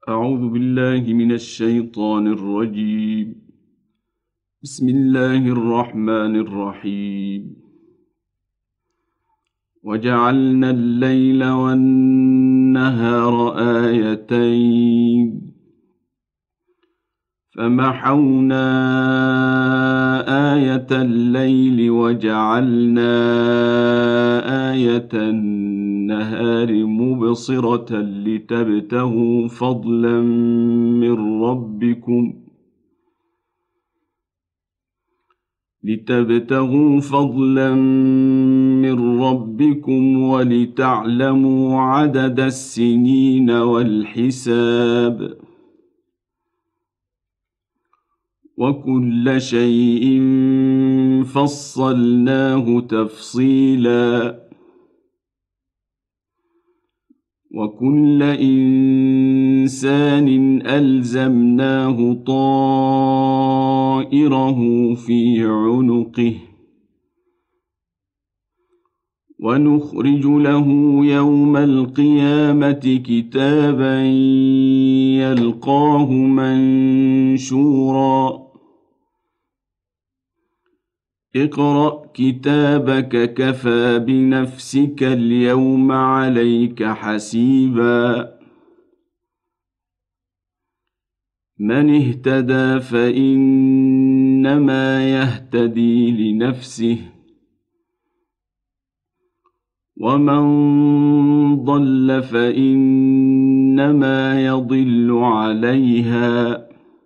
أعوذ بالله من الشيطان الرجيم. بسم الله الرحمن الرحيم. وجعلنا الليل والنهار آيتين فمحونا آية الليل وجعلنا آية النهار مبصرة لتبتغوا فضلا من ربكم ولتعلموا عدد السنين والحساب وكل شيء فصلناه تفصيلا وكل إنسان ألزمناه طائره في عنقه ونخرج له يوم القيامة كتابا يلقاه منشورا اقرأ كتابك كفى بنفسك اليوم عليك حسيبا من اهتدى فإنما يهتدي لنفسه ومن ضل فإنما يضل عليها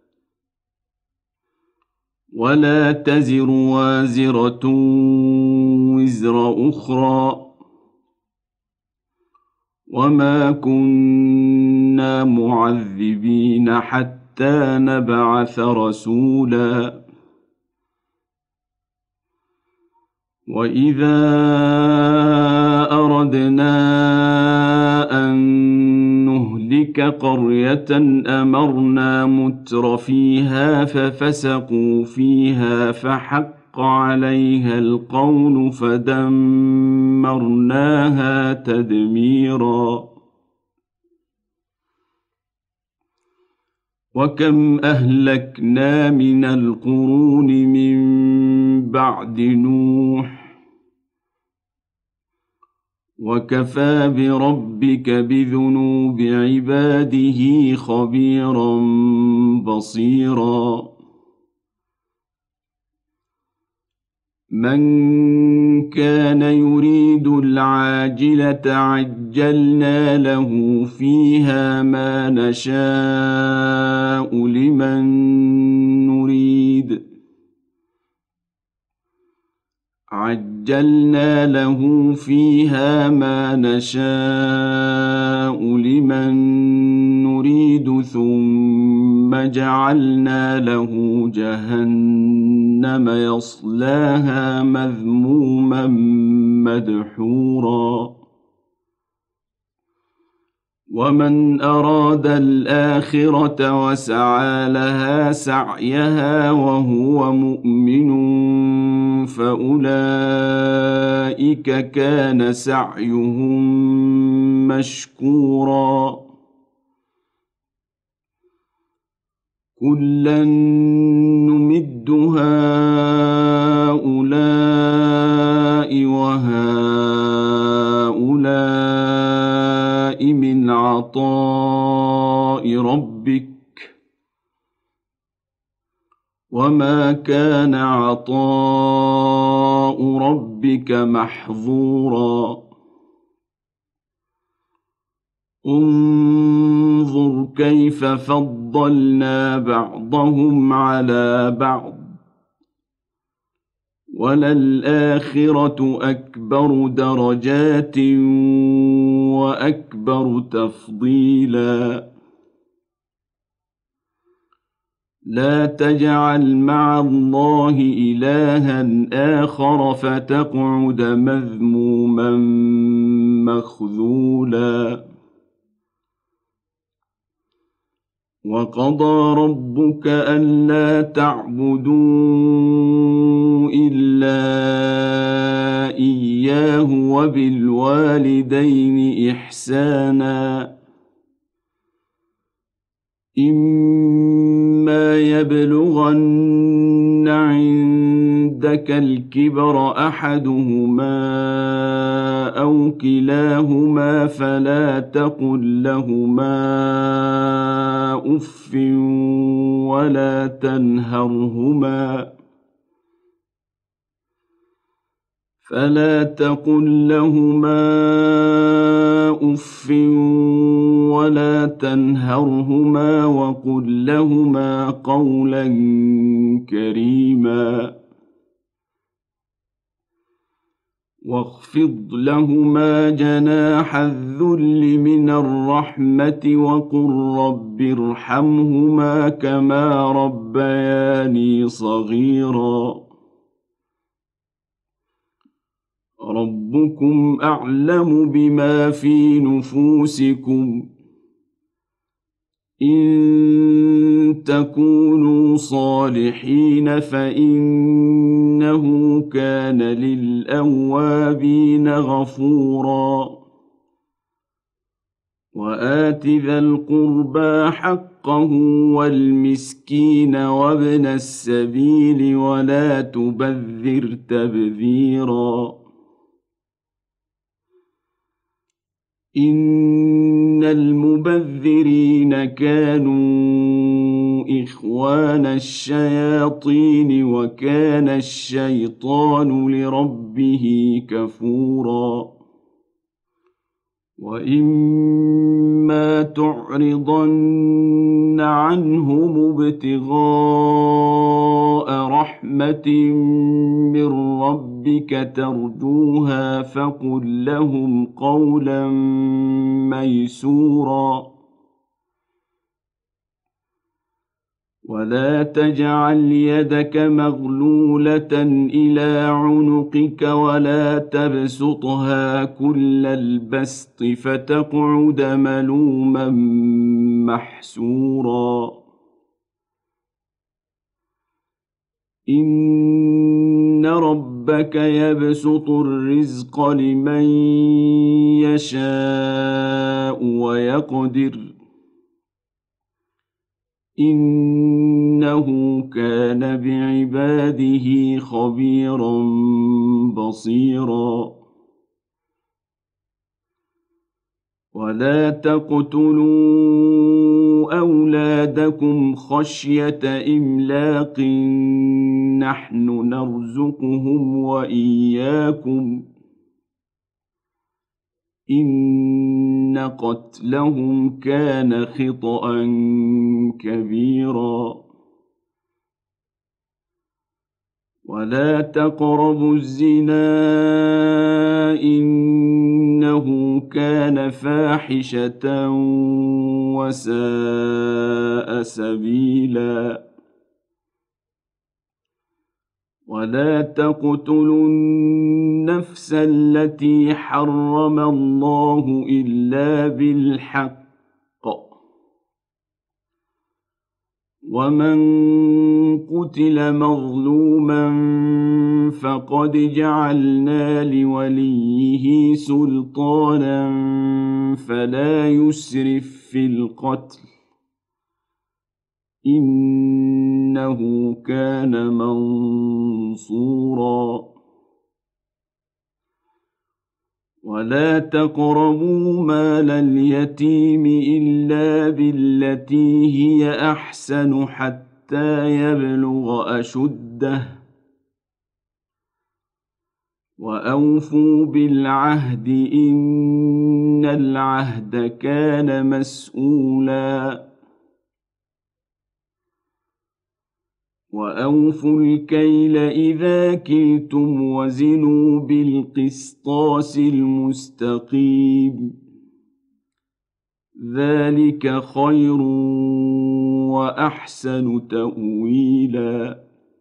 ولا تزر وازرة وزر أخرى وما كنا معذبين حتى نبعث رسولا وإذا أردنا أن نهلك قرية أمرنا متر فيها ففسقوا فيها فحق عليها القول فدمرناها تدميرا وكم أهلكنا من القرون من بعد نوح وكفى بربك بذنوب عباده خبيرا بصيرا من كان يريد العاجلة عجلنا له فيها ما نشاء لمن نريد عجلنا له فيها ما نشاء لمن نريد ثم جعلنا له جهنم يصلاها مذموما مدحورا ومن أراد الآخرة وسعى لها سعيها وهو مؤمن فأولئك كان سعيهم مشكورا كلا نمد هؤلاء وهؤلاء من عطاء ربك وما كان عطاء ربك محظورا انظر كيف فضلنا بعضهم على بعض وللآخرة أكبر درجات وأكبر تفضيلا لا تجعل مع الله إلها آخر فتقعد مذموما مخذولا وقضى ربك ألا تعبدوا إلا إياه وبالوالدين إحسانا إما يبلغن عندك الكبر أحدهما أو كلاهما فلا تقل لهما أف ولا تنهرهما وقل لهما قولا كريما واخفض لهما جناح الذل من الرحمة وقل رب ارحمهما كما ربياني صغيرا ربكم أعلم بما في نفوسكم إن تكونوا صالحين فإنه كان للأوابين غفورا وآت ذا القربى حقه والمسكين وابن السبيل ولا تبذر تبذيرا إن المبذرين كانوا إخوان الشياطين وكان الشيطان لربه كفورا وإما تعرضن عنهم ابتغاء رحمة من ربك ترجوها فقل لهم قولا ميسورا ولا تجعل يدك مغلولة إلى عنقك ولا تبسطها كل البسط فتقعد ملوما محسورا إن ربك يبسط الرزق لمن يشاء ويقدر إنه كان بعباده خبيرا بصيرا ولا تقتلوا أولادكم خشية إملاق نحن نرزقهم وإياكم إن قتلهم كان خطأ كبيرا ولا تقربوا الزنا إنه كان فاحشة وساء سبيلا ولا تقتلوا النفس التي حرم الله إلا بالحق ومن قتل مظلوما فقد جعلنا لوليه سلطانا فلا يسرف في القتل إنه كان منصورا ولا تقربوا مال اليتيم إلا بالتي هي أحسن حتى يبلغ أشده وأوفوا بالعهد إن العهد كان مسؤولا وأوفوا الكيل إذا كلتم وزنوا بالقسطاس المستقيم ذلك خير وأحسن تأويلا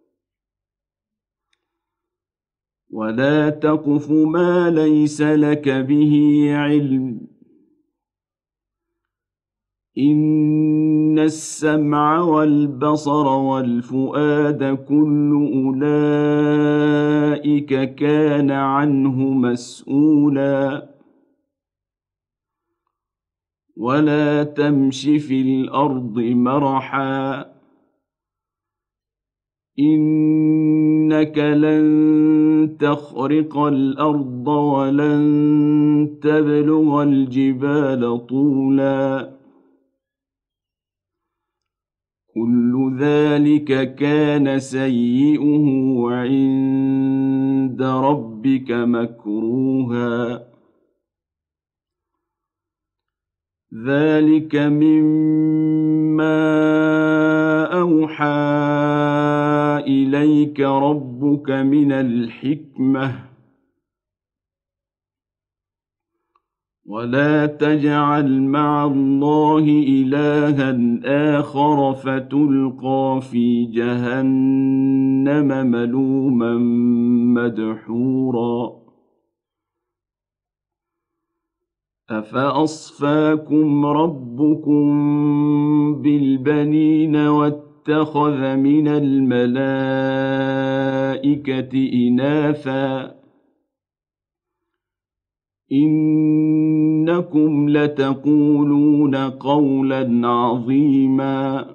ولا تقف ما ليس لك به علم إن السمع والبصر والفؤاد كل أولئك كان عنه مسؤولا ولا تمش في الأرض مرحا إنك لن تخرق الأرض ولن تبلغ الجبال طولا كل ذلك كان سيئه عند ربك مكروها ذلك مما أوحى إليك ربك من الحكمة ولا تجعل مع الله إلها آخر فتلقى في جهنم ملوما مدحورا أفأصفاكم ربكم بالبنين واتخذ من الملائكة إناثا إنكم لتقولون قولا عظيما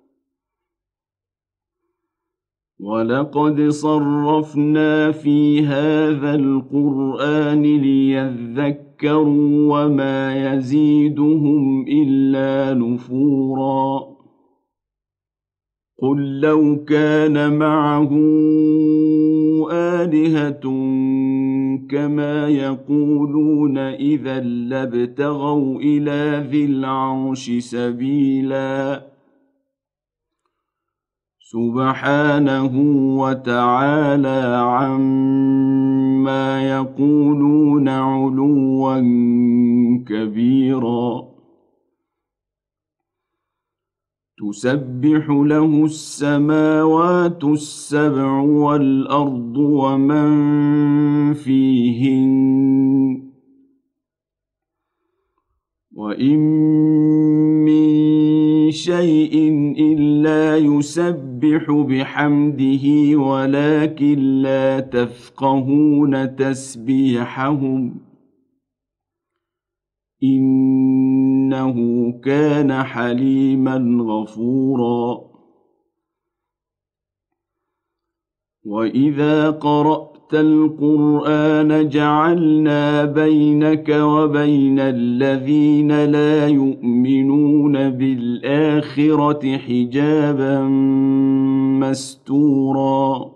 ولقد صرفنا في هذا القرآن ليذكروا وما يزيدهم إلا نفورا قل لو كان معه آلهة كما يقولون إذا لابتغوا إلى ذي العرش سبيلا سبحانه وتعالى عما يقولون علوا كبيرا تسبح له السماوات السبع والأرض ومن فيهن وإن من شيء إلا يسبح بحمده ولكن لا تفقهون تسبيحهم إنه كان حليما غفورا وإذا قرأت القرآن جعلنا بينك وبين الذين لا يؤمنون بالآخرة حجابا مستورا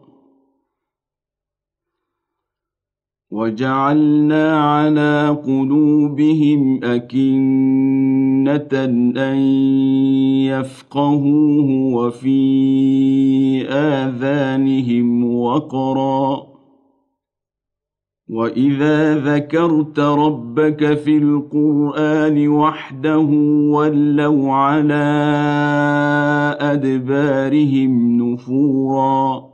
وجعلنا على قلوبهم أكنة أن يفقهوه وفي آذانهم وقرا وإذا ذكرت ربك في القرآن وحده ولوا على أدبارهم نفورا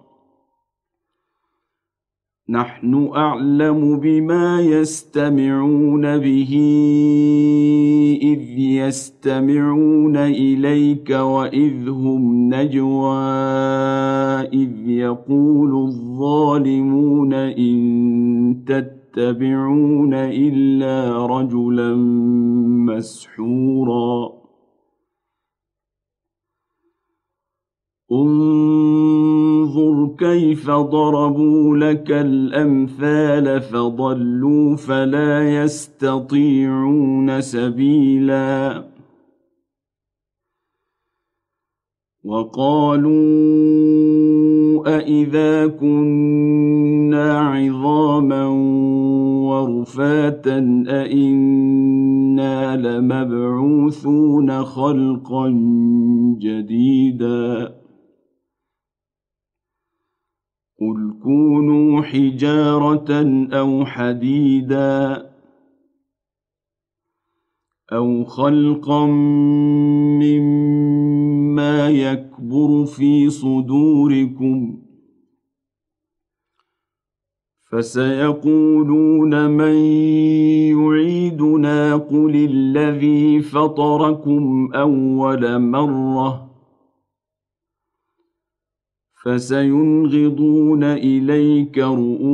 نحن أعلم بما يستمعون به إذ يستمعون إليك وإذ هم نجوى إذ يقول الظالمون إن تتبعون إلا رجلا مسحورا انظر كيف ضربوا لك الأمثال فضلوا فلا يستطيعون سبيلا وقالوا أإذا كنا عظاما ورفاتا أإنا لمبعوثون خلقا جديدا قل كونوا حجارة أو حديدا أو خلقا مما يكبر في صدوركم فسيقولون من يعيدنا قل الذي فطركم أول مرة فسينغضون إليك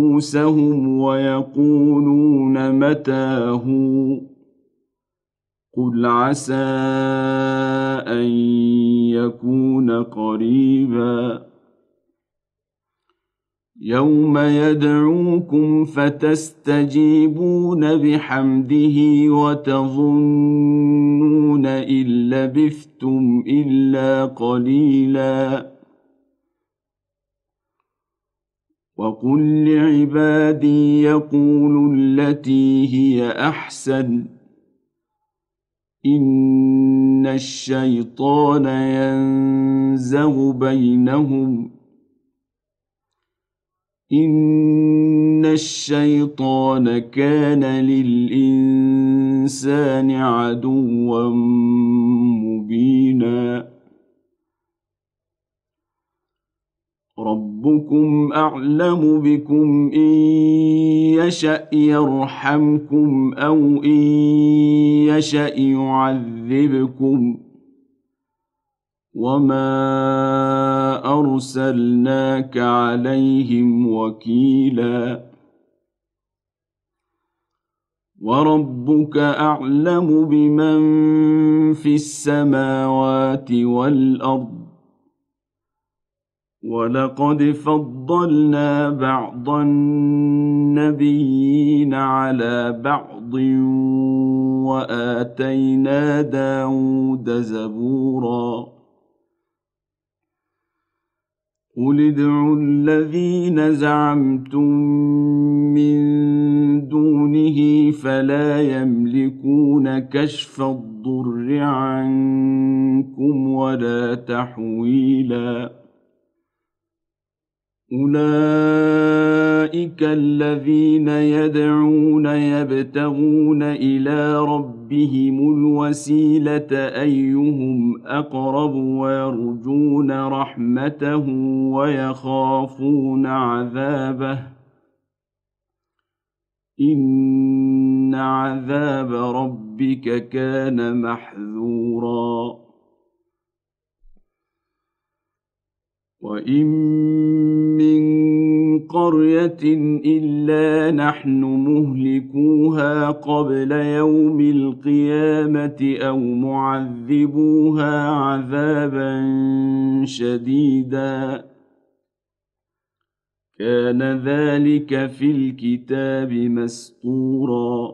رؤوسهم ويقولون متى هو قل عسى أن يكون قريبا يوم يدعوكم فتستجيبون بحمده وتظنون إن لبثتم إلا قليلا وقل لعبادي يقولوا التي هي أحسن إن الشيطان ينزغ بينهم إن الشيطان كان للإنسان عدوا مبينا ربكم أعلم بكم إن يشأ يرحمكم أو إن يشأ يعذبكم وما أرسلناك عليهم وكيلا وربك أعلم بمن في السماوات والأرض ولقد فضلنا بعض النبيين على بعض وآتينا داود زبورا قل ادعوا الذين زعمتم من دونه فلا يملكون كشف الضر عنكم ولا تحويلا أولئك الذين يدعون يبتغون إلى ربهم الوسيلة أيهم أقرب ويرجون رحمته ويخافون عذابه إن عذاب ربك كان محذورا وإن من قرية إلا نحن مهلكوها قبل يوم القيامة أو معذبوها عذابا شديدا كان ذلك في الكتاب مسطورا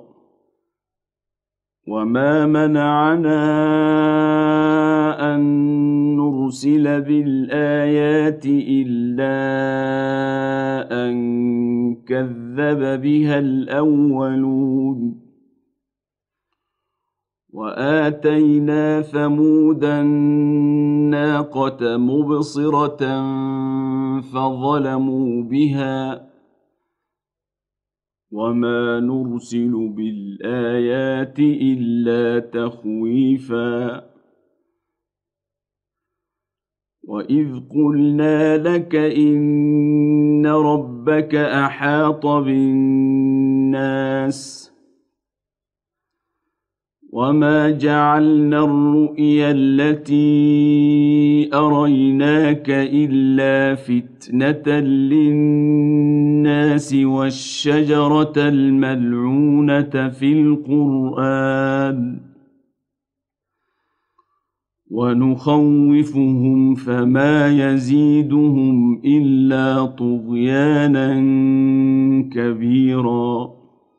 وما منعنا أن نرسل بالآيات إلا أن كذب بها الأولون وآتينا ثمود الناقة مبصرة فظلموا بها وما نرسل بالآيات إلا تخويفا وإذ قلنا لك إن ربك أحاط بالناس وما جعلنا الرؤيا التي أريناك إلا فتنة للناس والشجرة الملعونة في القرآن ونخوفهم فما يزيدهم إلا طغيانا كبيرا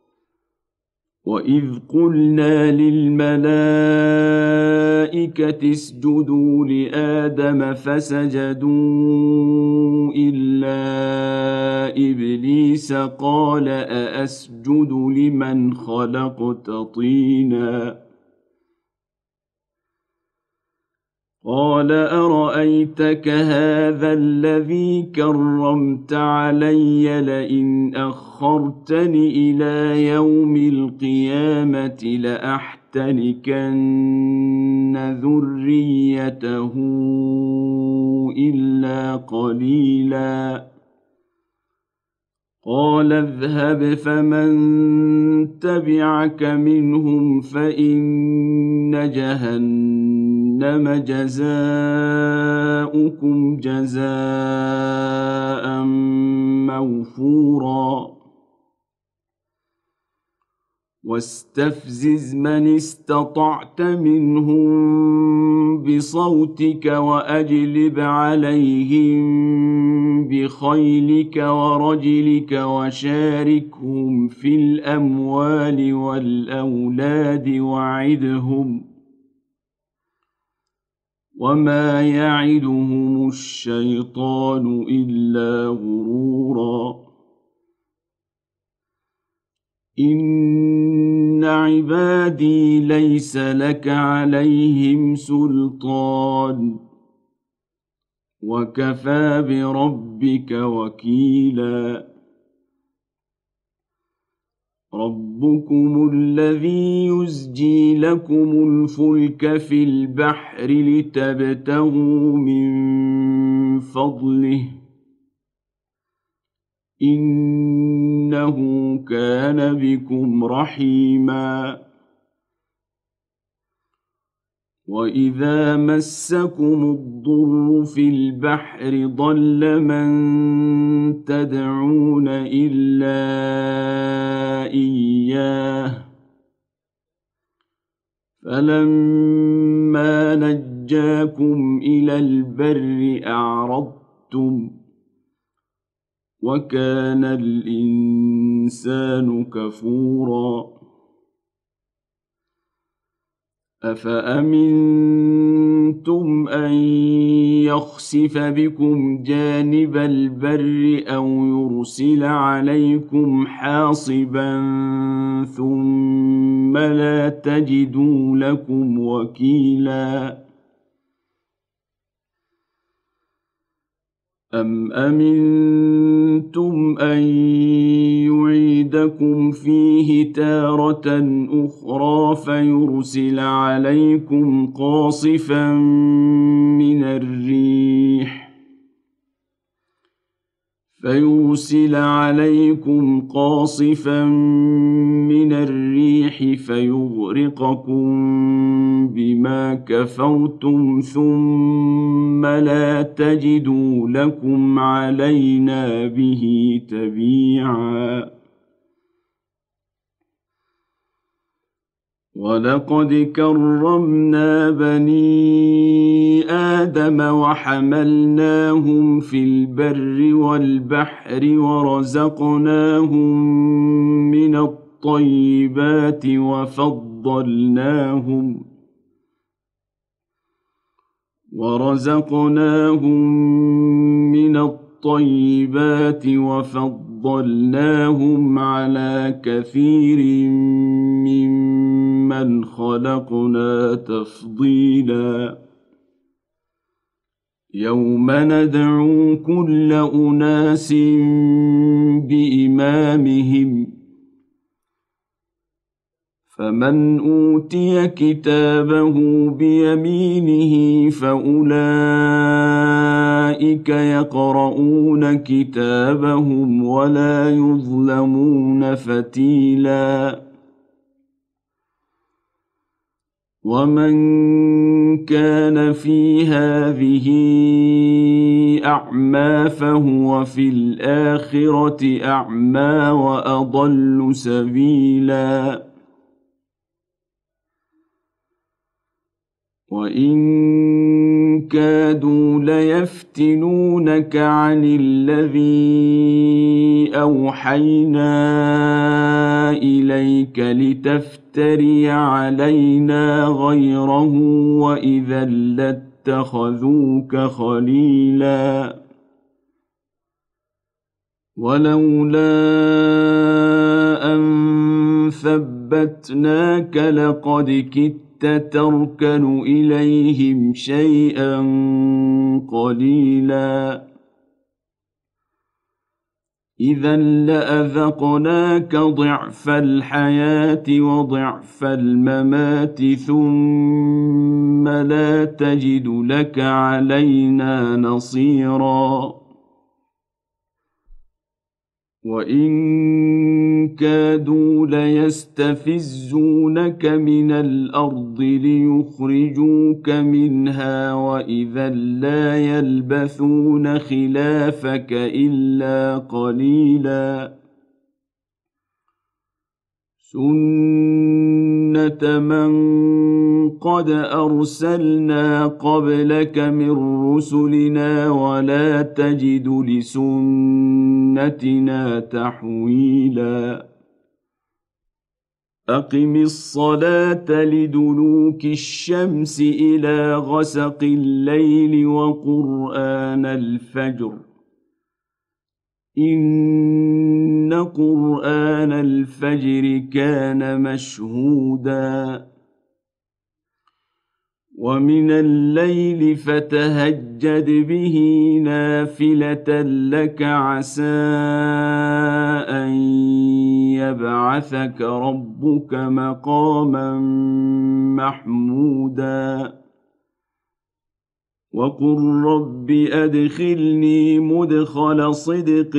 وإذ قلنا للملائكة اسجدوا لآدم فسجدوا إلا إبليس قال أأسجد لمن خلقت طينا قال أرأيتك هذا الذي كرمت علي لئن أخرتني إلى يوم القيامة لأحتنكن ذريته إلا قليلا قال اذهب فمن تبعك منهم فإن جهنم جزاؤكم جزاء موفورا واستفزز من استطعت منهم بصوتك وأجلب عليهم بخيلك ورجلك وشاركهم في الأموال والأولاد وعدهم وما يعدهم الشيطان إلا غرورا إن عبادي ليس لك عليهم سلطان وكفى بربك وكيلا ربكم الذي يزجي لكم الفلك في البحر لتبتغوا من فضله إنه كان بكم رحيما وإذا مسكم الضر في البحر ضل من تدعون إلا إياه فلما نجاكم إلى البر أعرضتم وكان الإنسان كفورا أفأمنتم أن يخسف بكم جانب البر أو يرسل عليكم حاصبا ثم لا تجدوا لكم وكيلا أم أمنتم أن يعيدكم فيه تارة أخرى فيرسل عليكم قاصفا من الريح فيغرقكم بما كفرتم ثم لا تجدوا لكم علينا به تبيعا ولقد كرمنا بني آدم وحملناهم في البر والبحر ورزقناهم من الطيبات وفضلناهم على كثير ممن خلقنا تفضيلا يوم ندعو كل أناس بإمامهم فمن أوتي كتابه بيمينه فأولئك يقرؤون كتابهم ولا يظلمون فتيلا ومن كان في هذه أعمى فهو في الآخرة أعمى وأضل سبيلا وإن كادوا ليفتنونك عن الذي أوحينا إليك لتفتري علينا غيره وإذا لاتخذوك خليلا ولولا أن ثبتناك لقد كدت تركن إليهم شيئا قليلا إذا لأذقناك ضعف الحياة وضعف الممات ثم لا تجد لك علينا نصيرا وإن كادوا ليستفزونك من الأرض ليخرجوك منها وإذا لا يلبثون خلافك إلا قليلا سُنَّةَ مَن قَدْ أَرْسَلْنَا قَبْلَكَ مِن رُّسُلِنَا وَلَا تَجِدُ لِسُنَّتِنَا تَحْوِيلًا أَقِمِ الصَّلَاةَ لِدُلُوكِ الشَّمْسِ إِلَىٰ غَسَقِ اللَّيْلِ وَقُرْآنَ الْفَجْرِ إِنَّ قُرْآنَ الْفَجْرِ كَانَ مَشْهُودًا وَمِنَ اللَّيْلِ فَتَهَجَّدْ بِهِ نَافِلَةً لَّكَ عَسَىٰ أَن يَبْعَثَكَ رَبُّكَ مَقَامًا مَّحْمُودًا وَقُل رَّبِّ أَدْخِلْنِي مُدْخَلَ صِدْقٍ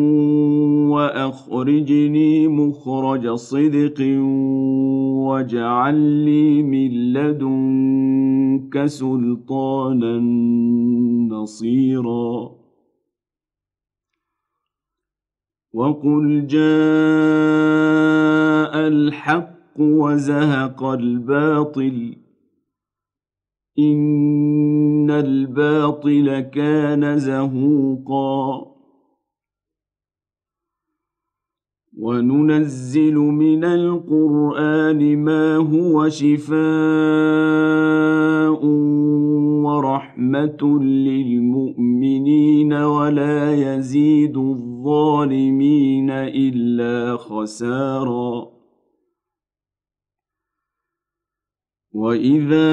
وَأَخْرِجْنِي مُخْرَجَ صِدْقٍ وَاجْعَل لِّي مِن لَّدُنكَ سُلْطَانًا نَّصِيرًا وَقُلْ جَاءَ الْحَقُّ وَزَهَقَ الْبَاطِلُ إِنَّ الْبَاطِلَ كَانَ زَهُوقًا وَنُنَزِّلُ مِنَ الْقُرْآنِ مَا هُوَ شِفَاءٌ وَرَحْمَةٌ لِّلْمُؤْمِنِينَ وَلَا يَزِيدُ الظَّالِمِينَ إِلَّا خَسَارًا وَإِذَا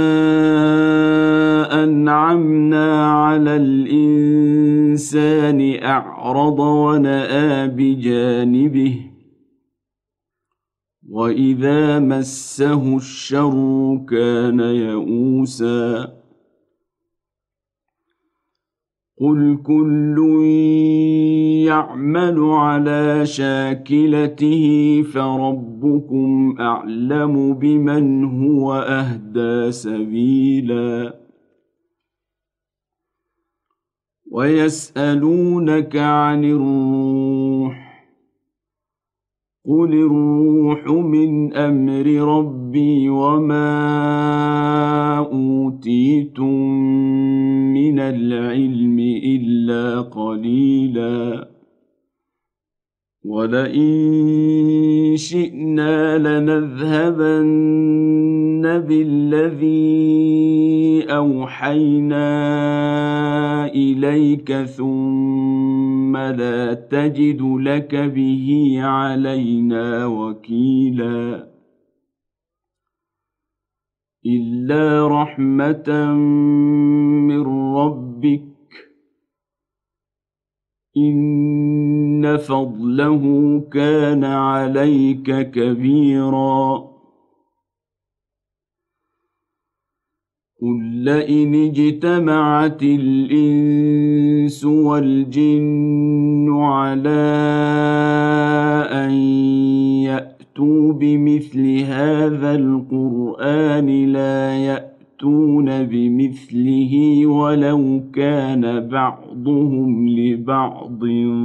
أَنْعَمْنَا عَلَى الْإِنسَانِ أَعْرَضَ وَنَأَىٰ بِجَانِبِهِ وَإِذَا مَسَّهُ الشَّرُّ كَانَ يَئُوسًا قُلْ كُلٌّ يَعْمَلُ عَلَىٰ شَاكِلَتِهِ فَرَبُّكُمْ أَعْلَمُ بِمَنْ هُوَ أَهْدَىٰ سَبِيلًا وَيَسْأَلُونَكَ عَنِ الرُّوحِ قُلِ الرُّوحُ مِنْ أَمْرِ رَبِّي وَمَا أُوتِيتُم مِّنَ الْعِلْمِ إِلَّا قَلِيلًا وَلَئِن شِئْنَا لَنَذْهَبَنَّ بِالَّذِي أَوْحَيْنَا إِلَيْكَ ثُمَّ لَا تَجِدُ لَكَ بِهِ عَلَيْنَا وَكِيلًا إِلَّا رَحْمَةً مِّن رَّبِّكَ إِنَّ فَضْلَهُ كَانَ عَلَيْكَ كَبِيرًا قُل لَّئِنِ اجْتَمَعَتِ الْإِنسُ وَالْجِنُّ عَلَىٰ أَن يَأْتُوا بِمِثْلِ هَٰذَا الْقُرْآنِ لَا يَأْتُونَ بِمِثْلِهِ وَلَوْ كَانَ بَعْضُهُمْ لِبَعْضٍ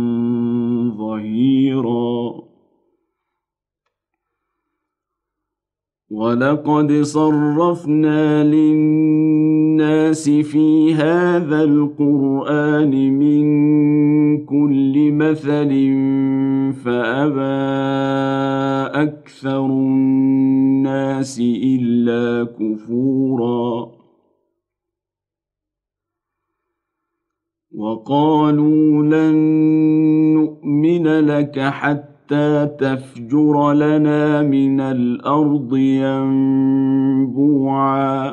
ظَهِيرًا وَلَقَدْ صَرَّفْنَا لِلنَّاسِ فِي هَٰذَا الْقُرْآنِ مِن كُلِّ مَثَلٍ فَأَبَىٰ أَكْثَرُ النَّاسِ إِلَّا كُفُورًا وَقَالُوا لَن نُّؤْمِنَ لَكَ حَتَّىٰ تَفْجُرَ لَنَا مِنَ الْأَرْضِ يَنبُوعًا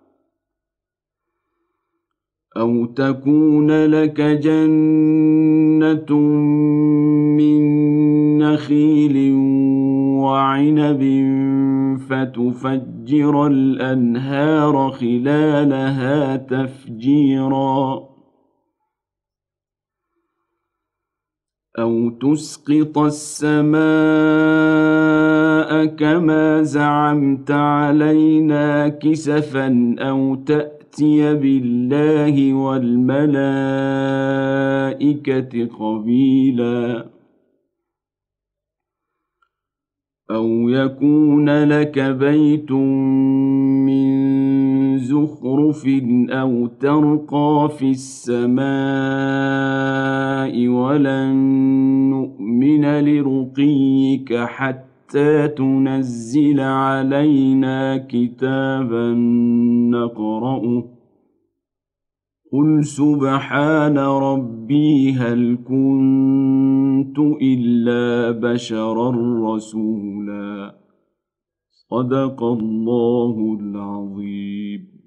أَوْ تَكُونَ لَكَ جَنَّةٌ مِّن نَّخِيلٍ وَعِنَبٍ فَتُفَجِّرَ الْأَنْهَارَ خِلَالَهَا تَفْجِيرًا أَوْ تُسْقِطَ السَّمَاءَ كَمَا زَعَمْتَ عَلَيْنَا كِسَفًا أَوْ تَأْتِيَ بِاللَّهِ وَالْمَلَائِكَةِ قَبِيلًا أو يكون لك بيت من زخرف أو ترقى في السماء ولن نؤمن لرقيك حتى تنزل علينا كتابا نقرأه قل سبحان ربي هل كنت إلا بشرا رسولا صدق الله العظيم.